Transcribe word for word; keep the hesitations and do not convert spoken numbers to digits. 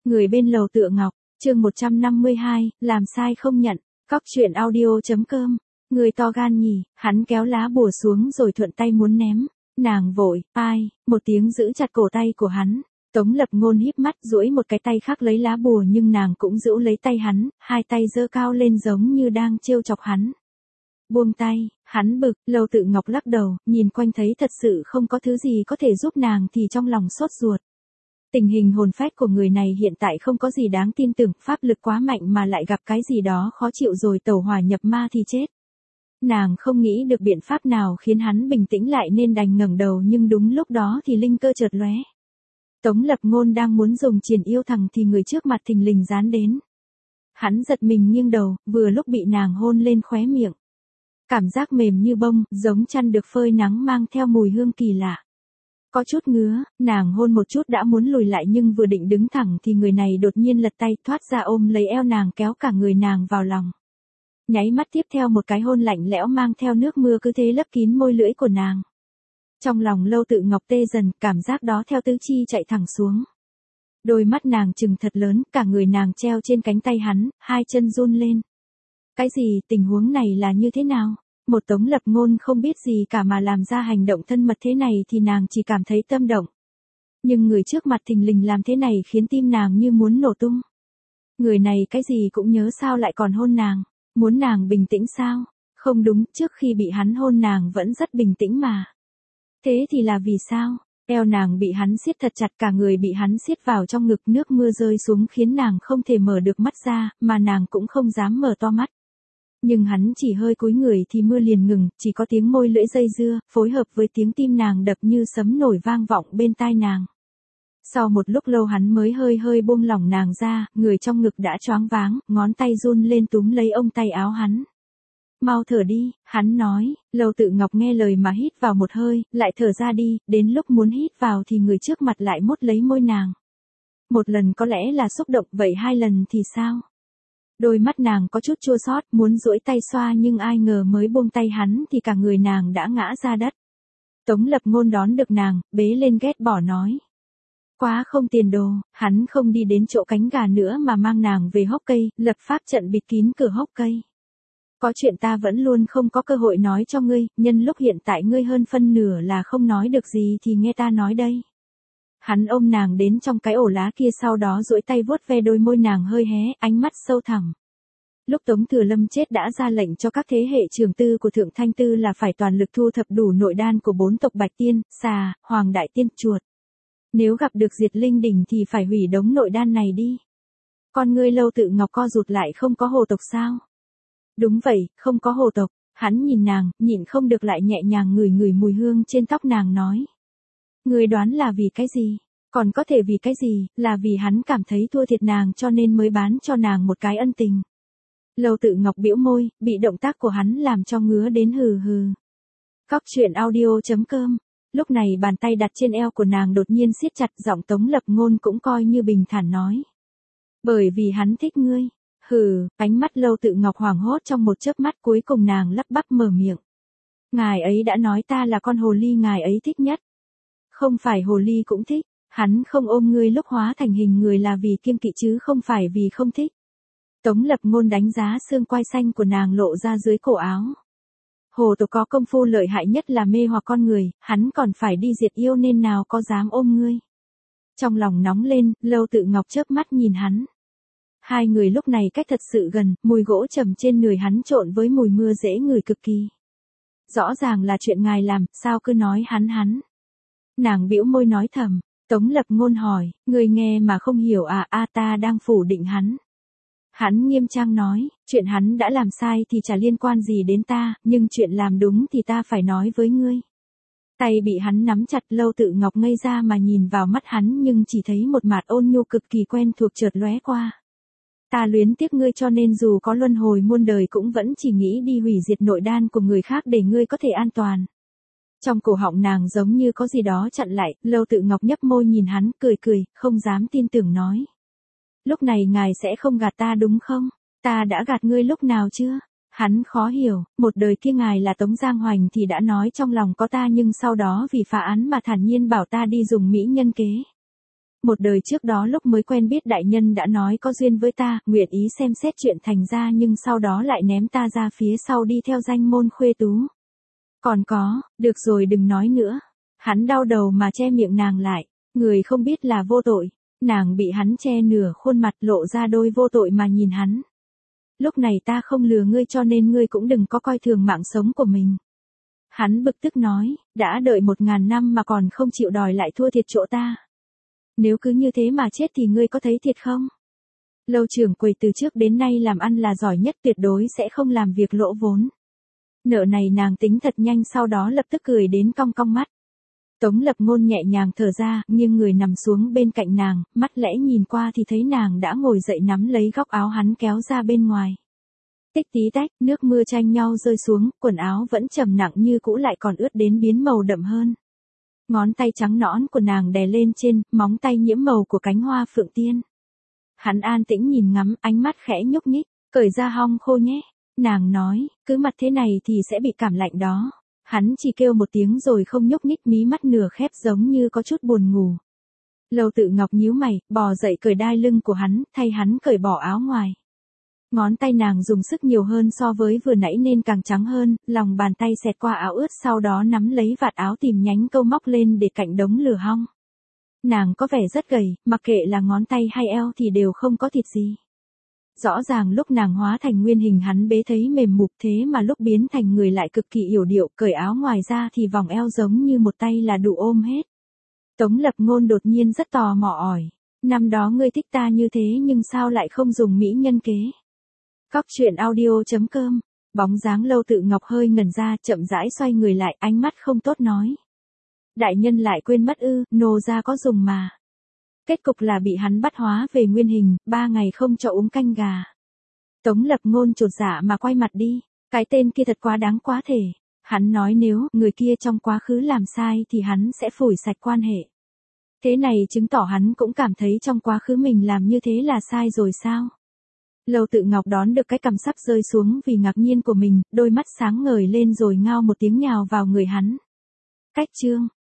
Người bên lầu tựa ngọc, chương một trăm năm mươi hai, làm sai không nhận, cóc truyện audio.com. Người to gan nhỉ, hắn kéo lá bùa xuống rồi thuận tay muốn ném. Nàng vội, ai, một tiếng giữ chặt cổ tay của hắn. Tống Lập Ngôn híp mắt duỗi một cái tay khác lấy lá bùa nhưng nàng cũng giữ lấy tay hắn, hai tay giơ cao lên giống như đang trêu chọc hắn. Buông tay, hắn bực, Lâu Tự Ngọc lắc đầu, nhìn quanh thấy thật sự không có thứ gì có thể giúp nàng thì trong lòng sốt ruột. Tình hình hồn phách của người này hiện tại không có gì đáng tin tưởng, pháp lực quá mạnh mà lại gặp cái gì đó khó chịu rồi tẩu hỏa nhập ma thì chết. Nàng không nghĩ được biện pháp nào khiến hắn bình tĩnh lại nên đành ngẩng đầu nhưng đúng lúc đó thì linh cơ chợt lóe. Tống Lập Ngôn đang muốn dùng triền yêu thằng thì người trước mặt thình lình dán đến. Hắn giật mình nghiêng đầu, vừa lúc bị nàng hôn lên khóe miệng. Cảm giác mềm như bông, giống chăn được phơi nắng mang theo mùi hương kỳ lạ. Có chút ngứa, nàng hôn một chút đã muốn lùi lại nhưng vừa định đứng thẳng thì người này đột nhiên lật tay thoát ra ôm lấy eo nàng kéo cả người nàng vào lòng. Nháy mắt tiếp theo một cái hôn lạnh lẽo mang theo nước mưa cứ thế lấp kín môi lưỡi của nàng. Trong lòng Lâu Tự Ngọc tê dần, cảm giác đó theo tứ chi chạy thẳng xuống. Đôi mắt nàng trừng thật lớn, cả người nàng treo trên cánh tay hắn, hai chân run lên. Cái gì, tình huống này là như thế nào? Một Tống Lập Ngôn không biết gì cả mà làm ra hành động thân mật thế này thì nàng chỉ cảm thấy tâm động. Nhưng người trước mặt thình lình làm thế này khiến tim nàng như muốn nổ tung. Người này cái gì cũng nhớ sao lại còn hôn nàng, muốn nàng bình tĩnh sao? Không đúng, trước khi bị hắn hôn nàng vẫn rất bình tĩnh mà. Thế thì là vì sao? Eo nàng bị hắn siết thật chặt, cả người bị hắn siết vào trong ngực, nước mưa rơi xuống khiến nàng không thể mở được mắt ra, mà nàng cũng không dám mở to mắt. Nhưng hắn chỉ hơi cúi người thì mưa liền ngừng, chỉ có tiếng môi lưỡi dây dưa, phối hợp với tiếng tim nàng đập như sấm nổi vang vọng bên tai nàng. Sau một lúc lâu hắn mới hơi hơi buông lỏng nàng ra, người trong ngực đã choáng váng, ngón tay run lên túm lấy ông tay áo hắn. Mau thở đi, hắn nói. Lâu Tự Ngọc nghe lời mà hít vào một hơi, lại thở ra đi, đến lúc muốn hít vào thì người trước mặt lại mút lấy môi nàng. Một lần có lẽ là xúc động, vậy hai lần thì sao? Đôi mắt nàng có chút chua xót, muốn duỗi tay xoa nhưng ai ngờ mới buông tay hắn thì cả người nàng đã ngã ra đất. Tống Lập Ngôn đón được nàng, bế lên ghét bỏ nói. Quá không tiền đồ, hắn không đi đến chỗ cánh gà nữa mà mang nàng về hốc cây, lập pháp trận bịt kín cửa hốc cây. Có chuyện ta vẫn luôn không có cơ hội nói cho ngươi, nhân lúc hiện tại ngươi hơn phân nửa là không nói được gì thì nghe ta nói đây. Hắn ôm nàng đến trong cái ổ lá kia, sau đó duỗi tay vuốt ve đôi môi nàng hơi hé, ánh mắt sâu thẳm. Lúc Tống Thừa Lâm chết đã ra lệnh cho các thế hệ trường tư của Thượng Thanh Tư là phải toàn lực thu thập đủ nội đan của bốn tộc Bạch Tiên, Xà, Hoàng Đại Tiên, Chuột. Nếu gặp được Diệt Linh Đỉnh thì phải hủy đống nội đan này đi. Con ngươi Lâu Tự Ngọc co rụt lại, không có hồ tộc sao? Đúng vậy, không có hồ tộc. Hắn nhìn nàng, nhịn không được lại nhẹ nhàng ngửi ngửi mùi hương trên tóc nàng nói. Ngươi đoán là vì cái gì? Còn có thể vì cái gì, là vì hắn cảm thấy thua thiệt nàng cho nên mới bán cho nàng một cái ân tình. Lâu Tự Ngọc bĩu môi, bị động tác của hắn làm cho ngứa đến hừ hừ. Cóc truyện audio.com. Lúc này bàn tay đặt trên eo của nàng đột nhiên siết chặt, giọng Tống Lập Ngôn cũng coi như bình thản nói. Bởi vì hắn thích ngươi. Hừ, ánh mắt Lâu Tự Ngọc hoảng hốt trong một chớp mắt, cuối cùng nàng lắp bắp mở miệng. Ngài ấy đã nói ta là con hồ ly ngài ấy thích nhất. Không phải hồ ly cũng thích, hắn không ôm ngươi lúc hóa thành hình người là vì kiêng kỵ chứ không phải vì không thích. Tống Lập Ngôn đánh giá xương quai xanh của nàng lộ ra dưới cổ áo. Hồ tộc có công phu lợi hại nhất là mê hoặc con người, hắn còn phải đi diệt yêu nên nào có dám ôm ngươi. Trong lòng nóng lên, Lâu Tự Ngọc chớp mắt nhìn hắn. Hai người lúc này cách thật sự gần, mùi gỗ trầm trên người hắn trộn với mùi mưa dễ ngửi cực kỳ. Rõ ràng là chuyện ngài làm, sao cứ nói hắn hắn. Nàng bĩu môi nói thầm. Tống Lập Ngôn hỏi, người nghe mà không hiểu à? A ta đang phủ định hắn. Hắn nghiêm trang nói, chuyện hắn đã làm sai thì chả liên quan gì đến ta, nhưng chuyện làm đúng thì ta phải nói với ngươi. Tay bị hắn nắm chặt, Lâu Tự Ngọc ngây ra mà nhìn vào mắt hắn nhưng chỉ thấy một mặt ôn nhu cực kỳ quen thuộc chợt lóe qua. Ta luyến tiếc ngươi cho nên dù có luân hồi muôn đời cũng vẫn chỉ nghĩ đi hủy diệt nội đan của người khác để ngươi có thể an toàn. Trong cổ họng nàng giống như có gì đó chặn lại, Lâu Tự Ngọc nhấp môi nhìn hắn, cười cười, không dám tin tưởng nói. Lúc này ngài sẽ không gạt ta đúng không? Ta đã gạt ngươi lúc nào chưa? Hắn khó hiểu, một đời kia ngài là Tống Giang Hoành thì đã nói trong lòng có ta nhưng sau đó vì phá án mà thản nhiên bảo ta đi dùng mỹ nhân kế. Một đời trước đó lúc mới quen biết đại nhân đã nói có duyên với ta, nguyện ý xem xét chuyện thành ra nhưng sau đó lại ném ta ra phía sau đi theo danh môn khuê tú. Còn có, được rồi đừng nói nữa. Hắn đau đầu mà che miệng nàng lại, người không biết là vô tội. Nàng bị hắn che nửa khuôn mặt lộ ra đôi vô tội mà nhìn hắn. Lúc này ta không lừa ngươi cho nên ngươi cũng đừng có coi thường mạng sống của mình. Hắn bực tức nói, đã đợi một ngàn năm mà còn không chịu đòi lại thua thiệt chỗ ta. Nếu cứ như thế mà chết thì ngươi có thấy thiệt không? Lâu trưởng quầy từ trước đến nay làm ăn là giỏi nhất, tuyệt đối sẽ không làm việc lỗ vốn. Nợ này nàng tính thật nhanh, sau đó lập tức cười đến cong cong mắt. Tống Lập Ngôn nhẹ nhàng thở ra, nhưng người nằm xuống bên cạnh nàng, mắt lẽ nhìn qua thì thấy nàng đã ngồi dậy nắm lấy góc áo hắn kéo ra bên ngoài. Tích tí tách, nước mưa tranh nhau rơi xuống, quần áo vẫn trầm nặng như cũ lại còn ướt đến biến màu đậm hơn. Ngón tay trắng nõn của nàng đè lên trên, móng tay nhiễm màu của cánh hoa phượng tiên. Hắn an tĩnh nhìn ngắm, ánh mắt khẽ nhúc nhích, cởi ra hong khô nhé. Nàng nói, cứ mặt thế này thì sẽ bị cảm lạnh đó. Hắn chỉ kêu một tiếng rồi không nhúc nhích, mí mắt nửa khép giống như có chút buồn ngủ. Lâu Tự Ngọc nhíu mày, bò dậy cởi đai lưng của hắn, thay hắn cởi bỏ áo ngoài. Ngón tay nàng dùng sức nhiều hơn so với vừa nãy nên càng trắng hơn, lòng bàn tay xẹt qua áo ướt sau đó nắm lấy vạt áo tìm nhánh câu móc lên để cạnh đống lửa hong. Nàng có vẻ rất gầy, mặc kệ là ngón tay hay eo thì đều không có thịt gì. Rõ ràng lúc nàng hóa thành nguyên hình hắn bế thấy mềm mục, thế mà lúc biến thành người lại cực kỳ yểu điệu, cởi áo ngoài ra thì vòng eo giống như một tay là đủ ôm hết. Tống Lập Ngôn đột nhiên rất tò mò hỏi, năm đó ngươi thích ta như thế nhưng sao lại không dùng mỹ nhân kế? Cóc truyện audio chấm com, bóng dáng Lâu Tự Ngọc hơi ngẩn ra, chậm rãi xoay người lại, ánh mắt không tốt nói. Đại nhân lại quên mất ư, nô gia có dùng mà. Kết cục là bị hắn bắt hóa về nguyên hình, ba ngày không cho uống canh gà. Tống Lập Ngôn chột dạ mà quay mặt đi, cái tên kia thật quá đáng quá thể. Hắn nói nếu người kia trong quá khứ làm sai thì hắn sẽ phủi sạch quan hệ. Thế này chứng tỏ hắn cũng cảm thấy trong quá khứ mình làm như thế là sai rồi sao? Lâu Tự Ngọc đón được cái cằm sắp rơi xuống vì ngạc nhiên của mình, đôi mắt sáng ngời lên rồi ngao một tiếng nhào vào người hắn. Cách chương